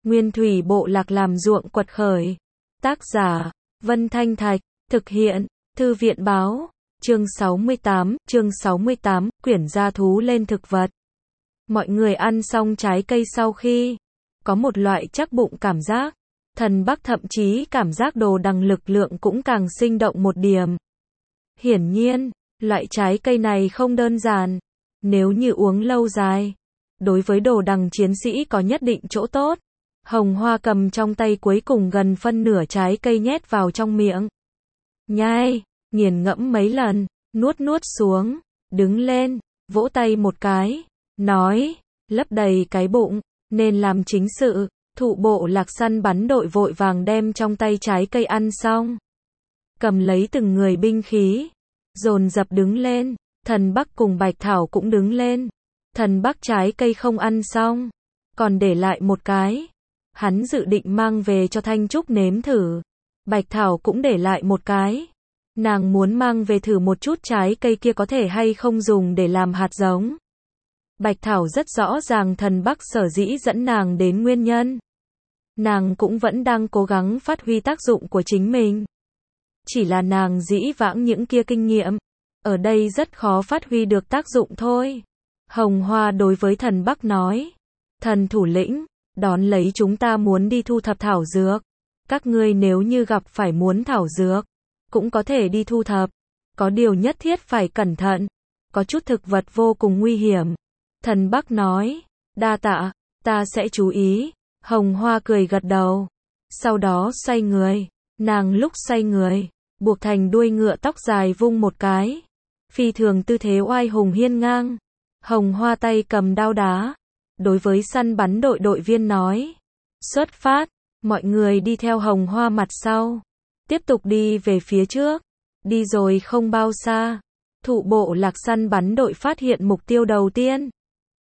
Nguyên thủy bộ lạc làm ruộng quật khởi. Tác giả, Vân Thanh Thạch, thực hiện, Thư viện báo, chương 68, quyển gia thú lên thực vật. Mọi người ăn xong trái cây sau khi có một loại chắc bụng cảm giác. Thần Bắc thậm chí cảm giác đồ đằng lực lượng cũng càng sinh động một điểm. Hiển nhiên, loại trái cây này không đơn giản. Nếu như uống lâu dài, đối với đồ đằng chiến sĩ có nhất định chỗ tốt. Hồng Hoa cầm trong tay cuối cùng gần phân nửa trái cây nhét vào trong miệng. Nhai, nghiền ngẫm mấy lần, nuốt xuống, đứng lên, vỗ tay một cái, nói, lấp đầy cái bụng, nên làm chính sự. Thụ bộ lạc săn bắn đội vội vàng đem trong tay trái cây ăn xong. Cầm lấy từng người binh khí, dồn dập đứng lên, Thần Bắc cùng Bạch Thảo cũng đứng lên. Thần Bắc trái cây không ăn xong, còn để lại một cái. Hắn dự định mang về cho Thanh Trúc nếm thử. Bạch Thảo cũng để lại một cái. Nàng muốn mang về thử một chút trái cây kia có thể hay không dùng để làm hạt giống. Bạch Thảo rất rõ ràng Thần Bắc sở dĩ dẫn nàng đến nguyên nhân. Nàng cũng vẫn đang cố gắng phát huy tác dụng của chính mình. Chỉ là nàng dĩ vãng những kia kinh nghiệm, ở đây rất khó phát huy được tác dụng thôi. Hồng Hoa đối với Thần Bắc nói, thần thủ lĩnh, đón lấy chúng ta muốn đi thu thập thảo dược. Các ngươi nếu như gặp phải muốn thảo dược, cũng có thể đi thu thập. Có điều nhất thiết phải cẩn thận. Có chút thực vật vô cùng nguy hiểm. Thần Bắc nói, đa tạ, ta sẽ chú ý. Hồng Hoa cười gật đầu. Sau đó xoay người. Nàng lúc xoay người, buộc thành đuôi ngựa tóc dài vung một cái. Phi thường tư thế oai hùng hiên ngang. Hồng Hoa tay cầm đao đá. Đối với săn bắn đội viên nói. Xuất phát. Mọi người đi theo Hồng Hoa mặt sau. Tiếp tục đi về phía trước. Đi rồi không bao xa. Thụ bộ lạc săn bắn đội phát hiện mục tiêu đầu tiên.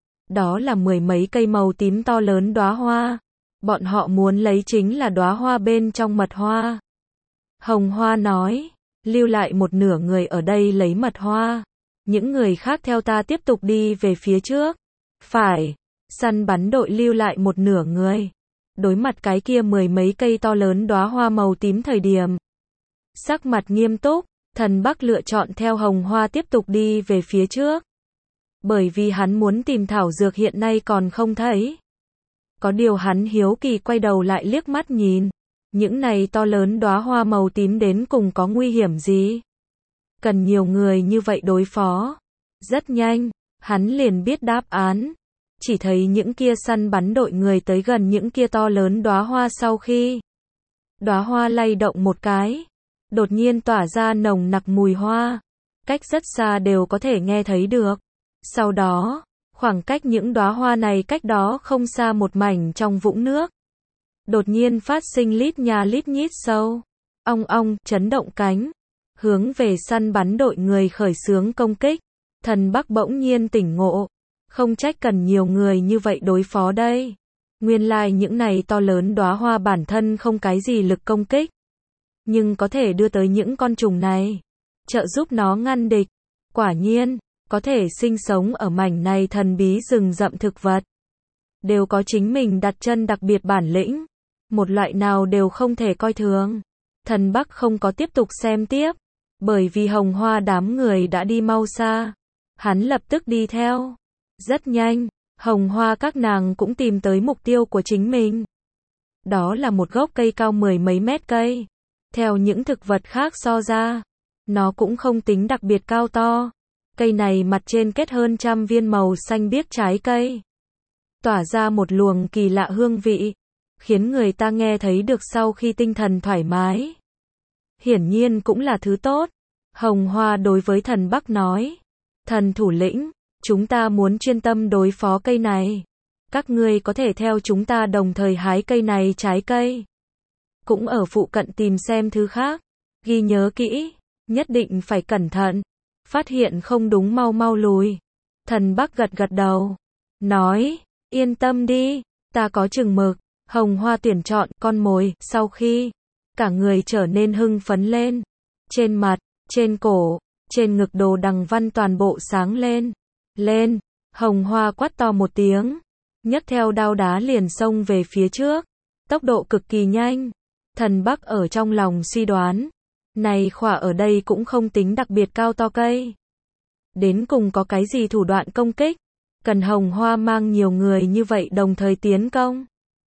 Đó là mười mấy cây màu tím to lớn đóa hoa. Bọn họ muốn lấy chính là đóa hoa bên trong mật hoa. Hồng Hoa nói, lưu lại một nửa người ở đây lấy mật hoa. Những người khác theo ta tiếp tục đi về phía trước. Phải, săn bắn đội lưu lại một nửa người. Đối mặt cái kia mười mấy cây to lớn đóa hoa màu tím thời điểm. Sắc mặt nghiêm túc, Thần Bắc lựa chọn theo Hồng Hoa tiếp tục đi về phía trước. Bởi vì hắn muốn tìm thảo dược hiện nay còn không thấy. Có điều hắn hiếu kỳ quay đầu lại liếc mắt nhìn. Những này to lớn đóa hoa màu tím đến cùng có nguy hiểm gì? Cần nhiều người như vậy đối phó. Rất nhanh, hắn liền biết đáp án. Chỉ thấy những kia săn bắn đội người tới gần những kia to lớn đóa hoa sau khi. Đóa hoa lay động một cái. Đột nhiên tỏa ra nồng nặc mùi hoa. Cách rất xa đều có thể nghe thấy được. Sau đó, khoảng cách những đóa hoa này cách đó không xa một mảnh trong vũng nước. Đột nhiên phát sinh lít nha lít nhít sâu. Ong ong, chấn động cánh. Hướng về săn bắn đội người khởi xướng công kích. Thần Bắc bỗng nhiên tỉnh ngộ. Không trách cần nhiều người như vậy đối phó đây. Nguyên lai những này to lớn đóa hoa bản thân không cái gì lực công kích. Nhưng có thể đưa tới những con trùng này. Trợ giúp nó ngăn địch. Quả nhiên, có thể sinh sống ở mảnh này thần bí rừng rậm thực vật. Đều có chính mình đặt chân đặc biệt bản lĩnh. Một loại nào đều không thể coi thường. Thần Bắc không có tiếp tục xem tiếp. Bởi vì Hồng Hoa đám người đã đi mau xa. Hắn lập tức đi theo. Rất nhanh, Hồng Hoa các nàng cũng tìm tới mục tiêu của chính mình. Đó là một gốc cây cao mười mấy mét cây. Theo những thực vật khác so ra, nó cũng không tính đặc biệt cao to. Cây này mặt trên kết hơn 100 viên màu xanh biếc trái cây. Tỏa ra một luồng kỳ lạ hương vị. Khiến người ta nghe thấy được sau khi tinh thần thoải mái. Hiển nhiên cũng là thứ tốt. Hồng Hoa đối với Thần Bắc nói. Thần thủ lĩnh, chúng ta muốn chuyên tâm đối phó cây này. Các ngươi có thể theo chúng ta đồng thời hái cây này trái cây. Cũng ở phụ cận tìm xem thứ khác. Ghi nhớ kỹ, nhất định phải cẩn thận. Phát hiện không đúng mau mau lùi. Thần Bắc gật gật đầu. Nói, yên tâm đi, ta có chừng mực. Hồng Hoa tuyển chọn con mồi, sau khi cả người trở nên hưng phấn lên. Trên mặt, trên cổ, trên ngực đồ đằng văn toàn bộ sáng lên. Lên, Hồng Hoa quát to một tiếng. Nhấc theo đao đá liền xông về phía trước. tốc độ cực kỳ nhanh. Thần Bắc ở trong lòng suy đoán, này khỏa ở đây cũng không tính đặc biệt cao to cây. Đến cùng có cái gì thủ đoạn công kích, cần Hồng Hoa mang nhiều người như vậy đồng thời tiến công.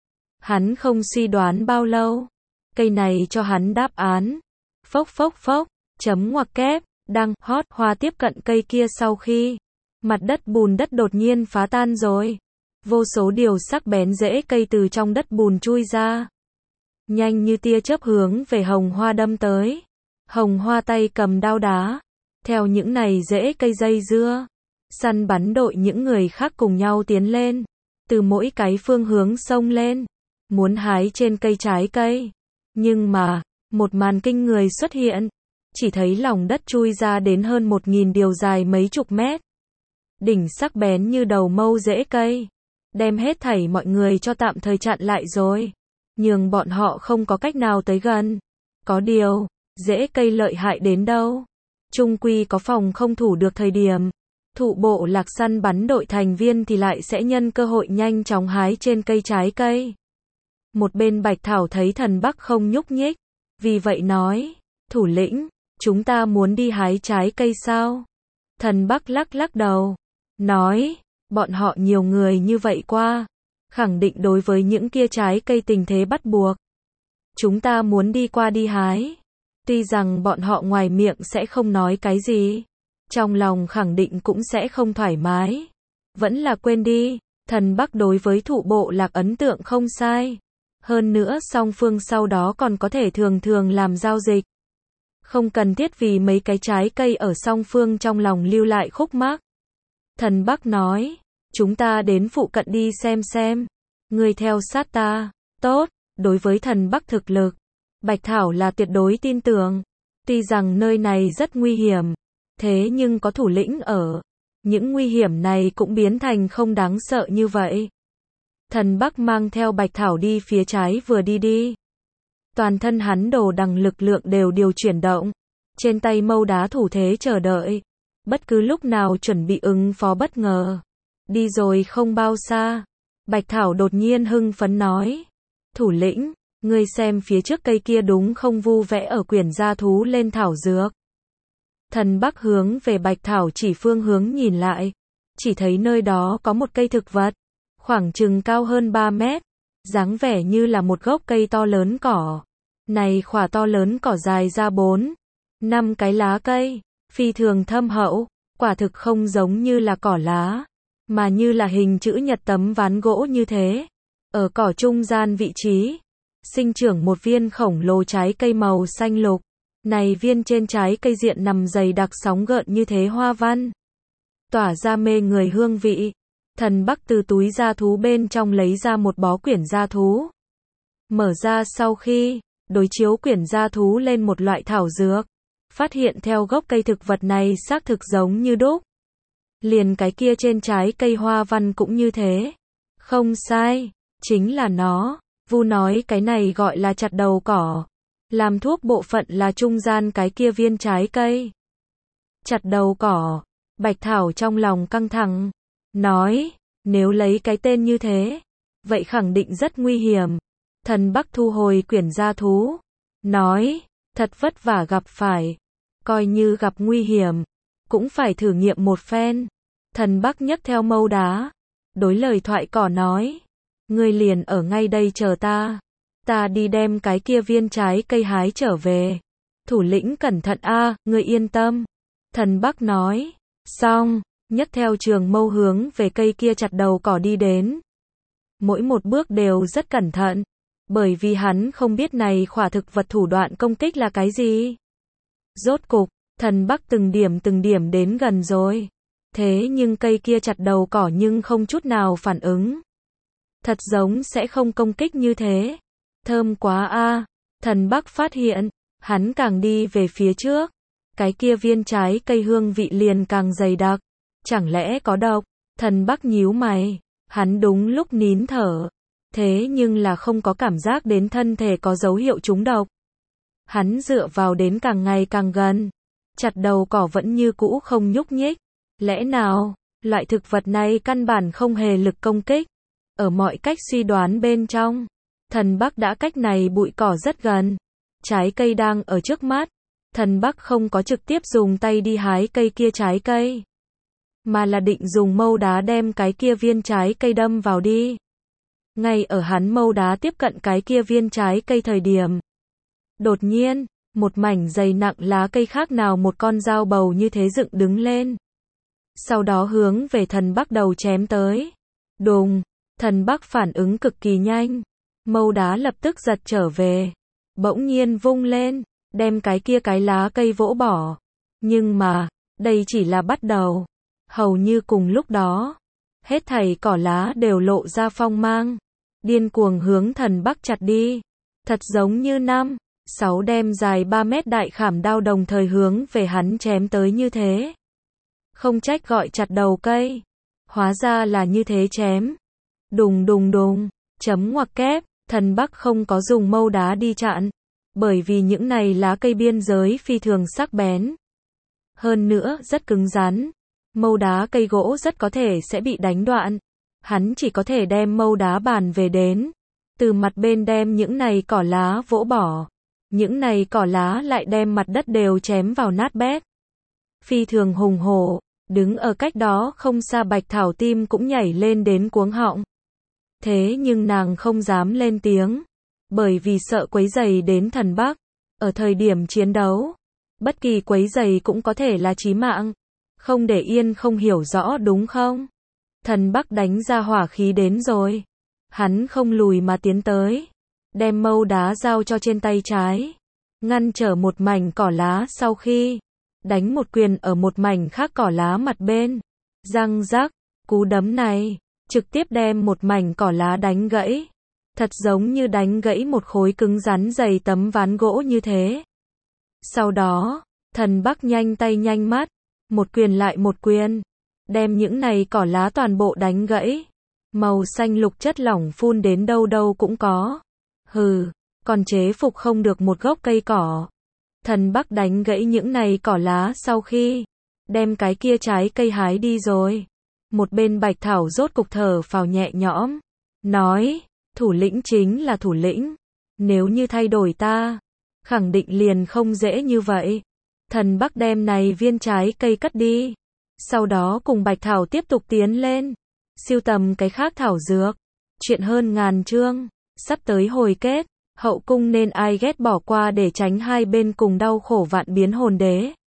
Hắn không suy đoán bao lâu, cây này cho hắn đáp án. Phốc phốc phốc, chấm ngoặc kép, đang hot hoa tiếp cận cây kia sau khi mặt đất bùn đất đột nhiên phá tan rồi. Vô số điều sắc bén rễ cây từ trong đất bùn chui ra. Nhanh như tia chớp hướng về Hồng Hoa đâm tới. Hồng Hoa tay cầm đao đá. Theo những này rễ cây dây dưa, săn bắn đội những người khác cùng nhau tiến lên. Từ mỗi cái phương hướng xông lên. Muốn hái trên cây trái cây. Nhưng mà, một màn kinh người xuất hiện. Chỉ thấy lòng đất chui ra đến hơn 1000 điều dài mấy chục mét. Đỉnh sắc bén như đầu mâu rễ cây. Đem hết thảy mọi người cho tạm thời chặn lại rồi. Nhưng bọn họ không có cách nào tới gần. Có điều, rễ cây lợi hại đến đâu. Chung quy có phòng không thủ được thời điểm. Thụ bộ lạc săn bắn đội thành viên thì lại sẽ nhân cơ hội nhanh chóng hái trên cây trái cây. Một bên Bạch Thảo thấy Thần Bắc không nhúc nhích. Vì vậy nói, thủ lĩnh, chúng ta muốn đi hái trái cây sao? Thần Bắc lắc lắc đầu. Nói, bọn họ nhiều người như vậy qua. Khẳng định đối với những kia trái cây tình thế bắt buộc. Chúng ta muốn đi qua đi hái. Tuy rằng bọn họ ngoài miệng sẽ không nói cái gì. Trong lòng khẳng định cũng sẽ không thoải mái. Vẫn là quên đi. Thần Bắc đối với thụ bộ lạc ấn tượng không sai. Hơn nữa song phương sau đó còn có thể thường thường làm giao dịch. Không cần thiết vì mấy cái trái cây ở song phương trong lòng lưu lại khúc mắc. Thần Bắc nói, chúng ta đến phụ cận đi xem. Ngươi theo sát ta. Tốt, đối với Thần Bắc thực lực, Bạch Thảo là tuyệt đối tin tưởng. Tuy rằng nơi này rất nguy hiểm, thế nhưng có thủ lĩnh ở. Những nguy hiểm này cũng biến thành không đáng sợ như vậy. Thần Bắc mang theo Bạch Thảo đi phía trái vừa đi. Toàn thân hắn đồ đằng lực lượng đều điều chuyển động. Trên tay mâu đá thủ thế chờ đợi. Bất cứ lúc nào chuẩn bị ứng phó bất ngờ. Đi rồi không bao xa. Bạch Thảo đột nhiên hưng phấn nói. Thủ lĩnh, ngươi xem phía trước cây kia đúng không vu vẽ ở quyển gia thú lên thảo dược. Thần Bắc hướng về Bạch Thảo chỉ phương hướng nhìn lại. Chỉ thấy nơi đó có một cây thực vật. Khoảng chừng cao hơn 3 mét. Dáng vẻ như là một gốc cây to lớn cỏ. Này khỏa to lớn cỏ dài ra 4-5 cái lá cây. Phi thường thâm hậu. Quả thực không giống như là cỏ lá. Mà như là hình chữ nhật tấm ván gỗ như thế. Ở cỏ trung gian vị trí. Sinh trưởng một viên khổng lồ trái cây màu xanh lục. Này viên trên trái cây diện nằm dày đặc sóng gợn như thế hoa văn. Tỏa ra mê người hương vị. Thần Bắc từ túi gia thú bên trong lấy ra một bó quyển gia thú. Mở ra sau khi, đối chiếu quyển gia thú lên một loại thảo dược. Phát hiện theo gốc cây thực vật này xác thực giống như đúc. Liền cái kia trên trái cây hoa văn cũng như thế. Không sai, chính là nó. Vu nói cái này gọi là chặt đầu cỏ. Làm thuốc bộ phận là trung gian cái kia viên trái cây. Chặt đầu cỏ. Bạch Thảo trong lòng căng thẳng. Nói, nếu lấy cái tên như thế, vậy khẳng định rất nguy hiểm. Thần Bắc thu hồi quyển gia thú. Nói, thật vất vả gặp phải. Coi như gặp nguy hiểm, cũng phải thử nghiệm một phen. Thần Bắc nhấc theo mâu đá. Đối lời thoại cỏ nói. Ngươi liền ở ngay đây chờ ta. Ta đi đem cái kia viên trái cây hái trở về. Thủ lĩnh cẩn thận a, ngươi yên tâm. Thần Bắc nói. Xong, nhấc theo trường mâu hướng về cây kia chặt đầu cỏ đi đến. Mỗi một bước đều rất cẩn thận. Bởi vì hắn không biết này khỏa thực vật thủ đoạn công kích là cái gì. Rốt cục, Thần Bắc từng điểm đến gần rồi. Thế nhưng cây kia chặt đầu cỏ nhưng không chút nào phản ứng. Thật giống sẽ không công kích như thế. Thơm quá a. Thần Bắc phát hiện, hắn càng đi về phía trước. Cái kia viên trái cây hương vị liền càng dày đặc. Chẳng lẽ có độc? Thần Bắc nhíu mày. Hắn đúng lúc nín thở. Thế nhưng là không có cảm giác đến thân thể có dấu hiệu trúng độc. Hắn dựa vào đến càng ngày càng gần. Chặt đầu cỏ vẫn như cũ không nhúc nhích. Lẽ nào, loại thực vật này căn bản không hề lực công kích. Ở mọi cách suy đoán bên trong, Thần Bắc đã cách này bụi cỏ rất gần. Trái cây đang ở trước mắt. Thần Bắc không có trực tiếp dùng tay đi hái cây kia trái cây, mà là định dùng mâu đá đem cái kia viên trái cây đâm vào đi. Ngay ở hắn mâu đá tiếp cận cái kia viên trái cây thời điểm, đột nhiên, một mảnh dày nặng lá cây khác nào một con dao bầu như thế dựng đứng lên. Sau đó hướng về Thần Bắc đầu chém tới. Đùng, Thần Bắc phản ứng cực kỳ nhanh. Mâu đá lập tức giật trở về. Bỗng nhiên vung lên, đem cái kia cái lá cây vỗ bỏ. Nhưng mà, đây chỉ là bắt đầu. Hầu như cùng lúc đó, hết thảy cỏ lá đều lộ ra phong mang. Điên cuồng hướng Thần Bắc chặt đi. Thật giống như 5-6 đem dài 3 mét đại khảm đao đồng thời hướng về hắn chém tới như thế. Không trách gọi chặt đầu cây. Hóa ra là như thế chém. Đùng đùng đùng, chấm ngoặc kép, Thần Bắc không có dùng mâu đá đi chặn. Bởi vì những này lá cây biên giới phi thường sắc bén. Hơn nữa, rất cứng rắn. Mâu đá cây gỗ rất có thể sẽ bị đánh đoạn. Hắn chỉ có thể đem mâu đá bàn về đến. Từ mặt bên đem những này cỏ lá vỗ bỏ. Những này cỏ lá lại đem mặt đất đều chém vào nát bét. Phi thường hùng hổ, đứng ở cách đó không xa Bạch Thảo tim cũng nhảy lên đến cuống họng. Thế nhưng nàng không dám lên tiếng. Bởi vì sợ quấy rầy đến Thần Bắc. Ở thời điểm chiến đấu, bất kỳ quấy rầy cũng có thể là chí mạng. Không để yên không hiểu rõ đúng không? Thần Bắc đánh ra hỏa khí đến rồi. Hắn không lùi mà tiến tới. Đem mâu đá giao cho trên tay trái. Ngăn trở một mảnh cỏ lá sau khi đánh một quyền ở một mảnh khác cỏ lá mặt bên. Răng rắc, cú đấm này trực tiếp đem một mảnh cỏ lá đánh gãy. Thật giống như đánh gãy một khối cứng rắn dày tấm ván gỗ như thế. Sau đó, Thần Bắc nhanh tay nhanh mắt. Một quyền lại một quyền. Đem những này cỏ lá toàn bộ đánh gãy. Màu xanh lục chất lỏng phun đến đâu đâu cũng có. Hừ, còn chế phục không được một gốc cây cỏ. Thần Bắc đánh gãy những này cỏ lá sau khi đem cái kia trái cây hái đi rồi. Một bên Bạch Thảo rốt cục thở phào nhẹ nhõm. Nói, thủ lĩnh chính là thủ lĩnh. Nếu như thay đổi ta, khẳng định liền không dễ như vậy. Thần Bắc đem này viên trái cây cất đi. Sau đó cùng Bạch Thảo tiếp tục tiến lên. Siêu tầm cái khác thảo dược. Chuyện hơn ngàn chương. Sắp tới hồi kết. Hậu cung nên ai ghét bỏ qua để tránh hai bên cùng đau khổ vạn biến hồn đế.